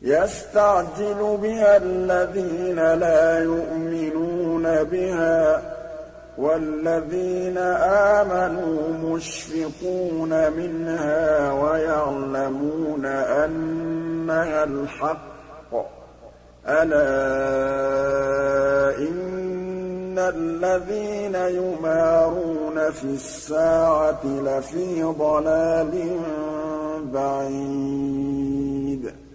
يَسْتَعْجِلُ بِهَا الَّذِينَ لَا يُؤْمِنُونَ بِهَا ۖ وَالَّذِينَ آمَنُوا مُشْفِقُونَ مِنْهَا وَيَعْلَمُونَ أَنَّهَا الْحَقُّ ۗ أَلَا إِنَّ الَّذِينَ يُمَارُونَ فِي السَّاعَةِ لَفِي ضَلَالٍ بَعِيدٍ